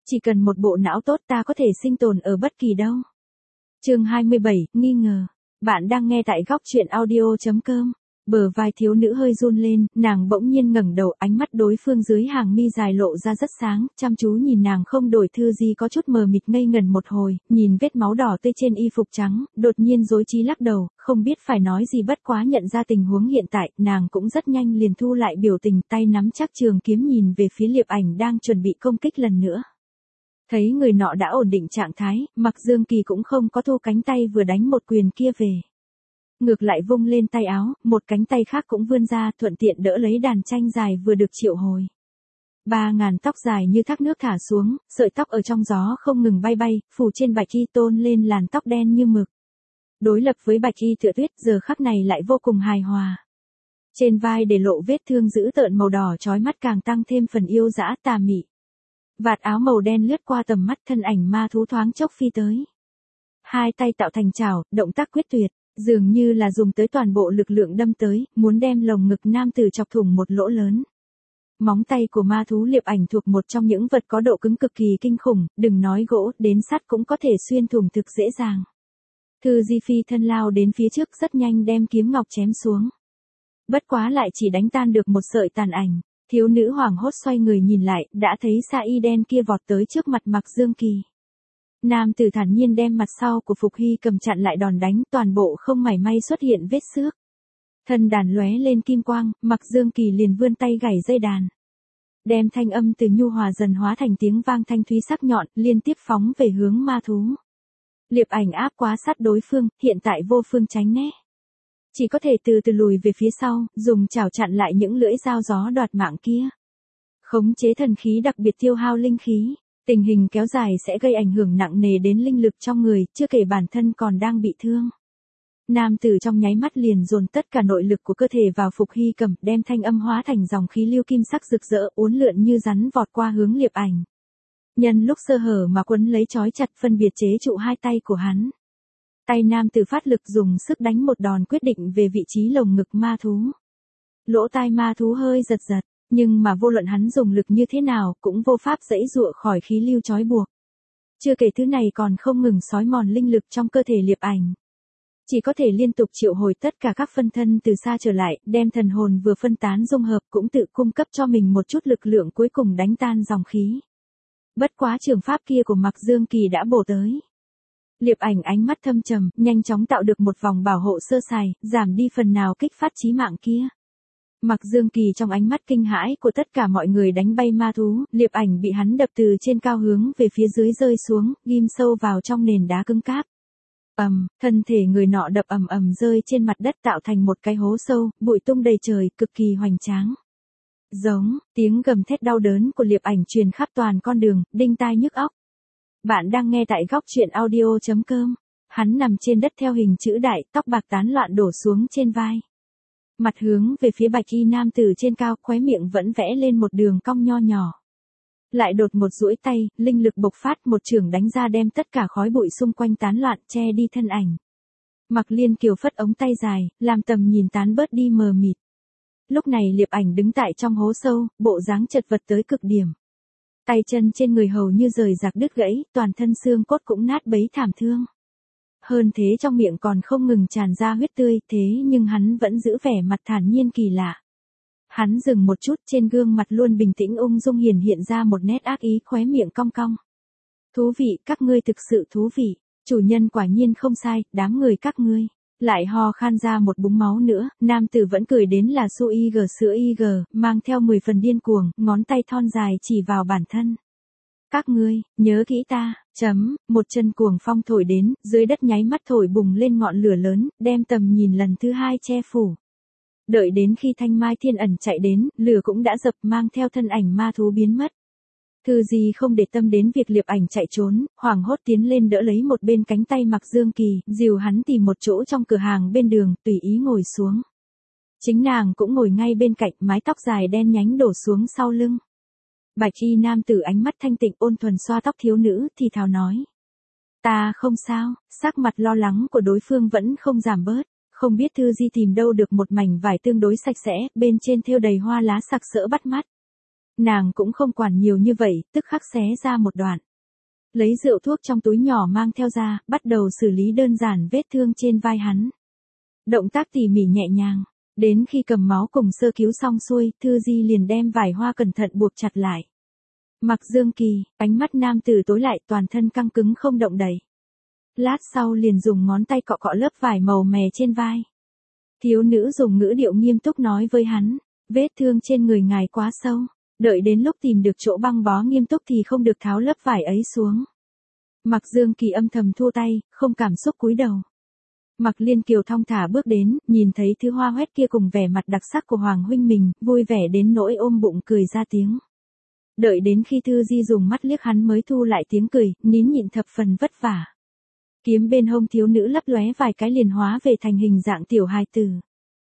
Chỉ cần một bộ não tốt ta có thể sinh tồn ở bất kỳ đâu. Chương 27, nghi ngờ. Bạn đang nghe tại góc truyện audio.com. Bờ vai thiếu nữ hơi run lên, nàng bỗng nhiên ngẩng đầu, ánh mắt đối phương dưới hàng mi dài lộ ra rất sáng, chăm chú nhìn nàng không đổi Thư Di có chút mờ mịt ngây ngẩn một hồi, nhìn vết máu đỏ tươi trên y phục trắng, đột nhiên rối trí lắc đầu, không biết phải nói gì, bất quá nhận ra tình huống hiện tại, nàng cũng rất nhanh liền thu lại biểu tình, tay nắm chắc trường kiếm nhìn về phía Liệp Ảnh đang chuẩn bị công kích lần nữa. Thấy người nọ đã ổn định trạng thái, Mạc Dương Kỳ cũng không có thu cánh tay vừa đánh một quyền kia về. Ngược lại vung lên tay áo, một cánh tay khác cũng vươn ra, thuận tiện đỡ lấy đàn tranh dài vừa được triệu hồi. 3.000 tóc dài như thác nước thả xuống, sợi tóc ở trong gió không ngừng bay bay, phủ trên bạch y tôn lên làn tóc đen như mực. Đối lập với bạch y tựa tuyết giờ khắc này lại vô cùng hài hòa. Trên vai để lộ vết thương dữ tợn màu đỏ chói mắt càng tăng thêm phần yêu dã tà mị. Vạt áo màu đen lướt qua tầm mắt, thân ảnh ma thú thoáng chốc phi tới. Hai tay tạo thành chảo, động tác quyết tuyệt, dường như là dùng tới toàn bộ lực lượng đâm tới, muốn đem lồng ngực nam tử chọc thủng một lỗ lớn. Móng tay của ma thú Liệp Ảnh thuộc một trong những vật có độ cứng cực kỳ kinh khủng, đừng nói gỗ, đến sắt cũng có thể xuyên thủng thực dễ dàng. Thư Di phi thân lao đến phía trước rất nhanh đem kiếm ngọc chém xuống. Bất quá lại chỉ đánh tan được một sợi tàn ảnh. Thiếu nữ hoảng hốt xoay người nhìn lại, đã thấy sa y đen kia vọt tới trước mặt Mạc Dương Kỳ. Nam tử thản nhiên đem mặt sau của Phục Hy cầm chặn lại đòn đánh, toàn bộ không mảy may xuất hiện vết xước. Thân đàn lóe lên kim quang, Mạc Dương Kỳ liền vươn tay gảy dây đàn. Đem thanh âm từ nhu hòa dần hóa thành tiếng vang thanh thúy sắc nhọn, liên tiếp phóng về hướng ma thú. Liệp Ảnh áp quá sát đối phương, hiện tại vô phương tránh né. Chỉ có thể từ từ lùi về phía sau, dùng chảo chặn lại những lưỡi dao gió đoạt mạng kia. Khống chế thần khí đặc biệt tiêu hao linh khí, tình hình kéo dài sẽ gây ảnh hưởng nặng nề đến linh lực trong người, chưa kể bản thân còn đang bị thương. Nam tử trong nháy mắt liền dồn tất cả nội lực của cơ thể vào Phục Hy cầm, đem thanh âm hóa thành dòng khí lưu kim sắc rực rỡ, uốn lượn như rắn vọt qua hướng Liệp Ảnh. Nhân lúc sơ hở mà quấn lấy trói chặt, phân biệt chế trụ hai tay của hắn. Tay nam tử phát lực dùng sức đánh một đòn quyết định về vị trí lồng ngực ma thú. Lỗ tai ma thú hơi giật giật, nhưng mà vô luận hắn dùng lực như thế nào cũng vô pháp giãy giụa khỏi khí lưu trói buộc. Chưa kể thứ này còn không ngừng xói mòn linh lực trong cơ thể Liệp Ảnh. Chỉ có thể liên tục triệu hồi tất cả các phân thân từ xa trở lại, đem thần hồn vừa phân tán dung hợp, cũng tự cung cấp cho mình một chút lực lượng cuối cùng đánh tan dòng khí. Bất quá trường pháp kia của Mạc Dương Kỳ đã bổ tới. Liệp Ảnh ánh mắt thâm trầm, nhanh chóng tạo được một vòng bảo hộ sơ sài, giảm đi phần nào kích phát chí mạng kia. Mạc Dương Kỳ trong ánh mắt kinh hãi của tất cả mọi người đánh bay ma thú, Liệp Ảnh bị hắn đập từ trên cao hướng về phía dưới rơi xuống, ghim sâu vào trong nền đá cứng cáp. Thân thể người nọ đập ầm ầm rơi trên mặt đất tạo thành một cái hố sâu, bụi tung đầy trời, cực kỳ hoành tráng. Giống, tiếng gầm thét đau đớn của Liệp Ảnh truyền khắp toàn con đường, đinh tai nhức óc. Bạn đang nghe tại góc truyện audio.com. Hắn nằm trên đất theo hình chữ đại, tóc bạc tán loạn đổ xuống trên vai. Mặt hướng về phía bạch y nam tử trên cao, khóe miệng vẫn vẽ lên một đường cong nho nhỏ. Lại đột một duỗi tay, linh lực bộc phát, một chưởng đánh ra đem tất cả khói bụi xung quanh tán loạn, che đi thân ảnh. Mạc Liên Kiều phất ống tay dài, làm tầm nhìn tán bớt đi mờ mịt. Lúc này Liệp Ảnh đứng tại trong hố sâu, bộ dáng chật vật tới cực điểm. Tay chân trên người hầu như rời rạc đứt gãy, toàn thân xương cốt cũng nát bấy thảm thương. Hơn thế trong miệng còn không ngừng tràn ra huyết tươi, thế nhưng hắn vẫn giữ vẻ mặt thản nhiên kỳ lạ. Hắn dừng một chút, trên gương mặt luôn bình tĩnh ung dung hiện ra một nét ác ý, khóe miệng cong cong. Thú vị, các ngươi thực sự thú vị, chủ nhân quả nhiên không sai, đám người các ngươi. Lại ho khan ra một búng máu nữa, nam tử vẫn cười đến là su y g sữa y g, mang theo 10 phần điên cuồng, ngón tay thon dài chỉ vào bản thân. Các ngươi, nhớ kỹ ta, một chân cuồng phong thổi đến, dưới đất nháy mắt thổi bùng lên ngọn lửa lớn, đem tầm nhìn lần thứ hai che phủ. Đợi đến khi Thanh Mai Thiên Ẩn chạy đến, lửa cũng đã dập, mang theo thân ảnh ma thú biến mất. Thư Di không để tâm đến việc Liệp Ảnh chạy trốn, hoảng hốt tiến lên đỡ lấy một bên cánh tay Mạc Dương Kỳ, dìu hắn tìm một chỗ trong cửa hàng bên đường, tùy ý ngồi xuống. Chính nàng cũng ngồi ngay bên cạnh, mái tóc dài đen nhánh đổ xuống sau lưng. Bạch y nam tử ánh mắt thanh tịnh ôn thuần xoa tóc thiếu nữ, thì thào nói. Ta không sao, sắc mặt lo lắng của đối phương vẫn không giảm bớt. Không biết Thư Di tìm đâu được một mảnh vải tương đối sạch sẽ, bên trên thêu đầy hoa lá sặc sỡ bắt mắt. Nàng cũng không quản nhiều như vậy, tức khắc xé ra một đoạn. Lấy rượu thuốc trong túi nhỏ mang theo ra, bắt đầu xử lý đơn giản vết thương trên vai hắn. Động tác tỉ mỉ nhẹ nhàng, đến khi cầm máu cùng sơ cứu xong xuôi, Thư Di liền đem vải hoa cẩn thận buộc chặt lại. Mặc Dương Kỳ, ánh mắt nam tử tối lại, toàn thân căng cứng không động đậy. Lát sau liền dùng ngón tay cọ cọ lớp vải màu mè trên vai. Thiếu nữ dùng ngữ điệu nghiêm túc nói với hắn, vết thương trên người ngài quá sâu, đợi đến lúc tìm được chỗ băng bó nghiêm túc thì không được tháo lớp vải ấy xuống. Mặc Dương Kỳ âm thầm thua tay, không cảm xúc cúi đầu. Mặc Liên Kiều thong thả bước đến, nhìn thấy thứ hoa hoét kia cùng vẻ mặt đặc sắc của Hoàng huynh mình, vui vẻ đến nỗi ôm bụng cười ra tiếng. Đợi đến khi Thư Di dùng mắt liếc hắn mới thu lại tiếng cười, nín nhịn thập phần vất vả. Kiếm bên hông thiếu nữ lấp lóe vài cái liền hóa về thành hình dạng tiểu hài tử.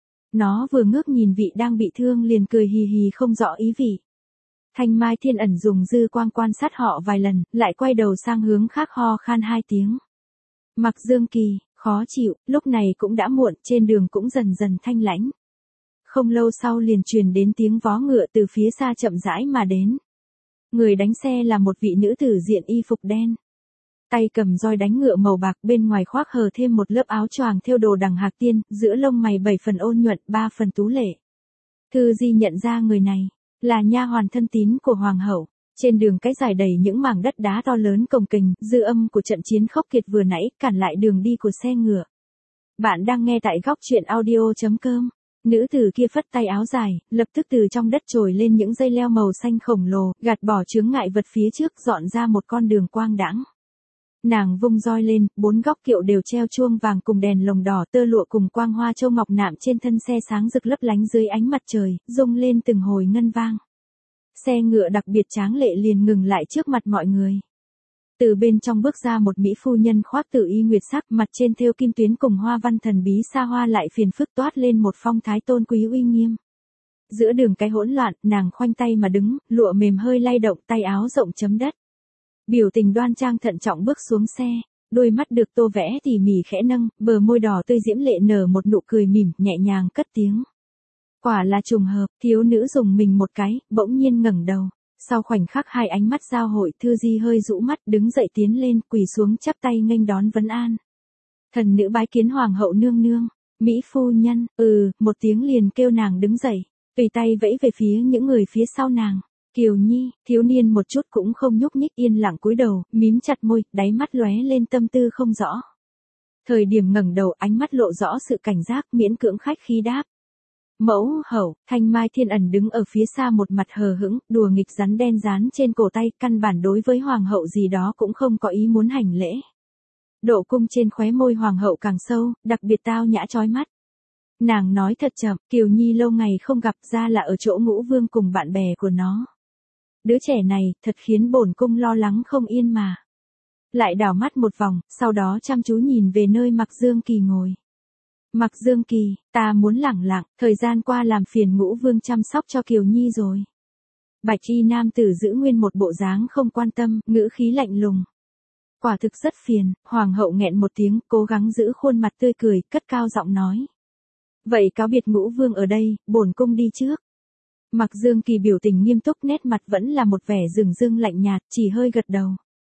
Nó vừa ngước nhìn vị đang bị thương liền cười hì hì không rõ ý vị. Thanh Mai Thiên Ẩn dùng dư quang quan sát họ vài lần, lại quay đầu sang hướng khác ho khan 2 tiếng. Mặc Dương Kỳ, khó chịu, lúc này cũng đã muộn, trên đường cũng dần dần thanh lãnh. Không lâu sau liền truyền đến tiếng vó ngựa từ phía xa chậm rãi mà đến. Người đánh xe là một vị nữ tử diện y phục đen. Tay cầm roi đánh ngựa màu bạc, bên ngoài khoác hờ thêm một lớp áo choàng thêu đồ đằng hạc tiên, giữa lông mày 7 phần ôn nhuận, 3 phần tú lệ. Thư Di nhận ra người này là nha hoàn thân tín của hoàng hậu. Trên đường cái dài đầy những mảng đất đá to lớn cồng kềnh, dư âm của trận chiến khốc liệt vừa nãy cản lại đường đi của xe ngựa. Bạn đang nghe tại góc truyện audio.com. Nữ tử kia phất tay áo dài, lập tức từ trong đất trồi lên những dây leo màu xanh khổng lồ, gạt bỏ chướng ngại vật phía trước, dọn ra một con đường quang đãng. Nàng vung roi lên, 4 góc kiệu đều treo chuông vàng cùng đèn lồng đỏ, tơ lụa cùng quang hoa châu ngọc nạm trên thân xe sáng rực lấp lánh dưới ánh mặt trời, rung lên từng hồi ngân vang. Xe ngựa đặc biệt tráng lệ liền ngừng lại trước mặt mọi người. Từ bên trong bước ra một mỹ phu nhân khoác tử y nguyệt sắc, mặt trên thêu kim tuyến cùng hoa văn thần bí xa hoa lại phiền phức, toát lên một phong thái tôn quý uy nghiêm. Giữa đường cái hỗn loạn, nàng khoanh tay mà đứng, lụa mềm hơi lay động, tay áo rộng chấm đất. Biểu tình đoan trang thận trọng bước xuống xe, đôi mắt được tô vẽ tỉ mỉ khẽ nâng, bờ môi đỏ tươi diễm lệ nở một nụ cười mỉm, nhẹ nhàng cất tiếng. Quả là trùng hợp, thiếu nữ dùng mình một cái, bỗng nhiên ngẩng đầu. Sau khoảnh khắc hai ánh mắt giao hội, Thư Di hơi rũ mắt, đứng dậy tiến lên, quỳ xuống chắp tay nghênh đón vấn an. Thần nữ bái kiến hoàng hậu nương nương. Mỹ phu nhân, một tiếng liền kêu nàng đứng dậy, tùy tay vẫy về phía những người phía sau nàng. Kiều Nhi, thiếu niên một chút cũng không nhúc nhích, yên lặng cúi đầu, mím chặt môi, đáy mắt lóe lên tâm tư không rõ. Thời điểm ngẩng đầu, ánh mắt lộ rõ sự cảnh giác, miễn cưỡng khách khí đáp. Mẫu hậu. Thanh Mai Thiên Ẩn đứng ở phía xa một mặt hờ hững, đùa nghịch rắn đen dán trên cổ tay, căn bản đối với hoàng hậu gì đó cũng không có ý muốn hành lễ. Độ cung trên khóe môi hoàng hậu càng sâu, đặc biệt tao nhã chói mắt. Nàng nói thật chậm, Kiều Nhi lâu ngày không gặp, ra là ở chỗ Ngũ Vương cùng bạn bè của nó. Đứa trẻ này, thật khiến bổn cung lo lắng không yên mà. Lại đảo mắt một vòng, sau đó chăm chú nhìn về nơi Mặc Dương Kỳ ngồi. Mặc Dương Kỳ, ta muốn lẳng lặng, thời gian qua làm phiền Ngũ Vương chăm sóc cho Kiều Nhi rồi. Bạch y nam tử giữ nguyên một bộ dáng không quan tâm, ngữ khí lạnh lùng. Quả thực rất phiền, hoàng hậu nghẹn một tiếng, cố gắng giữ khuôn mặt tươi cười, cất cao giọng nói. Vậy cáo biệt Ngũ Vương ở đây, bổn cung đi trước. Mặc Dương Kỳ biểu tình nghiêm túc, nét mặt vẫn là một vẻ dửng dưng lạnh nhạt, chỉ hơi gật đầu.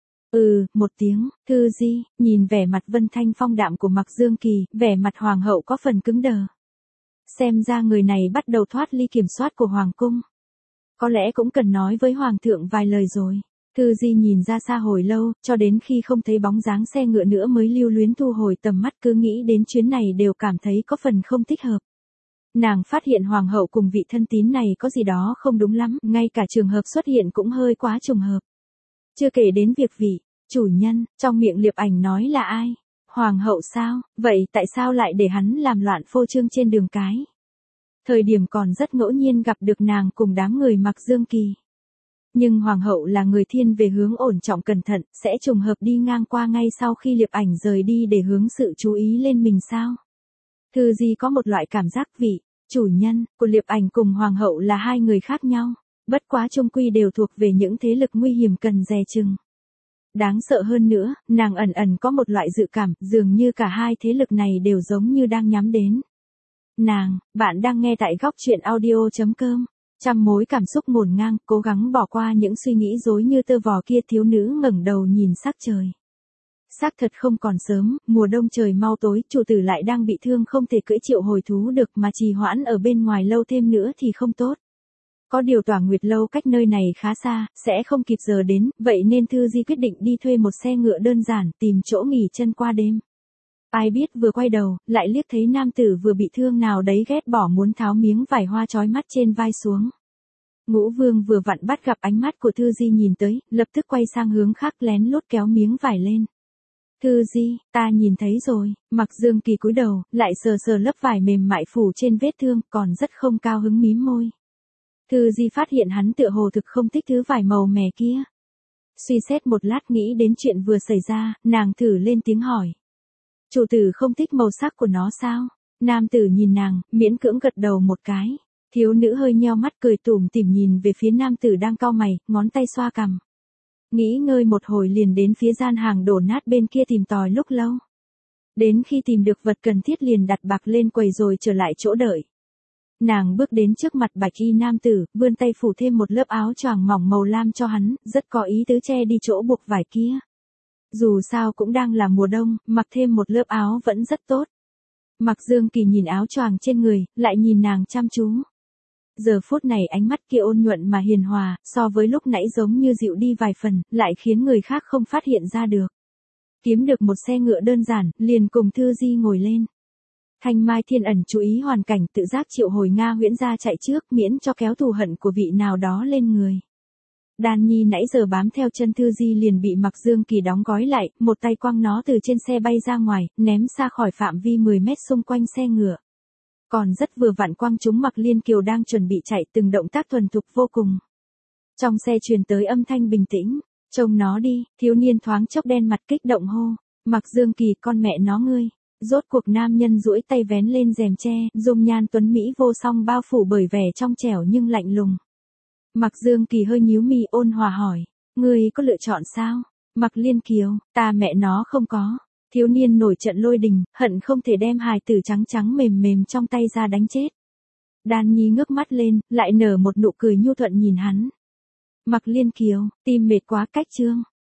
Một tiếng. Thư Di, nhìn vẻ mặt vân thanh phong đạm của Mặc Dương Kỳ, vẻ mặt hoàng hậu có phần cứng đờ. Xem ra người này bắt đầu thoát ly kiểm soát của hoàng cung. Có lẽ cũng cần nói với hoàng thượng vài lời rồi. Thư Di nhìn ra xa hồi lâu, cho đến khi không thấy bóng dáng xe ngựa nữa mới lưu luyến thu hồi tầm mắt, cứ nghĩ đến chuyến này đều cảm thấy có phần không thích hợp. Nàng phát hiện hoàng hậu cùng vị thân tín này có gì đó không đúng lắm, ngay cả trường hợp xuất hiện cũng hơi quá trùng hợp. Chưa kể đến việc vị chủ nhân, trong miệng Liệp Ảnh nói là ai? Hoàng hậu sao? Vậy tại sao lại để hắn làm loạn phô trương trên đường cái? Thời điểm còn rất ngẫu nhiên gặp được nàng cùng đám người Mặc Dương Kỳ. Nhưng hoàng hậu là người thiên về hướng ổn trọng cẩn thận, sẽ trùng hợp đi ngang qua ngay sau khi Liệp Ảnh rời đi để hướng sự chú ý lên mình sao? Thư Di có một loại cảm giác vị chủ nhân của Liệp Ảnh cùng hoàng hậu là hai người khác nhau, bất quá chung quy đều thuộc về những thế lực nguy hiểm cần dè chừng. Đáng sợ hơn nữa, nàng ẩn ẩn có một loại dự cảm, dường như cả hai thế lực này đều giống như đang nhắm đến nàng. Bạn đang nghe tại góc truyện audio.com. Trăm mối cảm xúc ngổn ngang, cố gắng bỏ qua những suy nghĩ rối như tơ vò kia, thiếu nữ ngẩng đầu nhìn sắc trời. Xác thật không còn sớm, mùa đông trời mau tối, chủ tử lại đang bị thương không thể cưỡi triệu hồi thú được mà trì hoãn ở bên ngoài lâu thêm nữa thì không tốt. Có điều Tỏa Nguyệt lâu cách nơi này khá xa, sẽ không kịp giờ đến, vậy nên Thư Di quyết định đi thuê một xe ngựa đơn giản, tìm chỗ nghỉ chân qua đêm. Ai biết vừa quay đầu, lại liếc thấy nam tử vừa bị thương nào đấy ghét bỏ muốn tháo miếng vải hoa chói mắt trên vai xuống. Ngũ Vương vừa vặn bắt gặp ánh mắt của Thư Di nhìn tới, lập tức quay sang hướng khác lén lút kéo miếng vải lên. Thư Di, ta nhìn thấy rồi. Mặc Dương Kỳ cúi đầu, lại sờ sờ lớp vải mềm mại phủ trên vết thương, còn rất không cao hứng mím môi. Thư Di phát hiện hắn tựa hồ thực không thích thứ vải màu mè kia. Suy xét một lát nghĩ đến chuyện vừa xảy ra, nàng thử lên tiếng hỏi. Chủ tử không thích màu sắc của nó sao? Nam tử nhìn nàng, miễn cưỡng gật đầu một cái. Thiếu nữ hơi nheo mắt cười tủm tỉm nhìn về phía nam tử đang cau mày, ngón tay xoa cằm. Nghĩ ngơi một hồi liền đến phía gian hàng đổ nát bên kia tìm tòi lúc lâu. Đến khi tìm được vật cần thiết liền đặt bạc lên quầy rồi trở lại chỗ đợi. Nàng bước đến trước mặt bạch y nam tử, vươn tay phủ thêm một lớp áo choàng mỏng màu lam cho hắn, rất có ý tứ che đi chỗ buộc vải kia. Dù sao cũng đang là mùa đông, mặc thêm một lớp áo vẫn rất tốt. Mặc Dương Kỳ nhìn áo choàng trên người, lại nhìn nàng chăm chú. Giờ phút này ánh mắt kia ôn nhuận mà hiền hòa, so với lúc nãy giống như dịu đi vài phần, lại khiến người khác không phát hiện ra được. Kiếm được một xe ngựa đơn giản, liền cùng Thư Di ngồi lên. Thanh Mai Thiên Ẩn chú ý hoàn cảnh, tự giác triệu hồi Nga Huyễn ra chạy trước, miễn cho kéo thù hận của vị nào đó lên người. Đan Nhi nãy giờ bám theo chân Thư Di liền bị Mặc Dương Kỳ đóng gói lại, một tay quăng nó từ trên xe bay ra ngoài, ném xa khỏi phạm vi 10 mét xung quanh xe ngựa. Còn rất vừa vặn quăng trúng Mặc Liên Kiều đang chuẩn bị chạy, từng động tác thuần thục vô cùng. Trong xe truyền tới âm thanh bình tĩnh, trông nó đi, thiếu niên thoáng chốc đen mặt kích động hô. Mặc Dương Kỳ, con mẹ nó ngươi. Rốt cuộc nam nhân duỗi tay vén lên rèm tre, dung nhan tuấn Mỹ vô song bao phủ bởi vẻ trong trẻo nhưng lạnh lùng. Mặc Dương Kỳ hơi nhíu mi ôn hòa hỏi, ngươi có lựa chọn sao? Mặc Liên Kiều, ta mẹ nó không có. Thiếu niên nổi trận lôi đình, hận không thể đem hài tử trắng trắng mềm mềm trong tay ra đánh chết. Đan Nhi ngước mắt lên, lại nở một nụ cười nhu thuận nhìn hắn. Mặc Liên Kiều, tim mệt quá cách chương.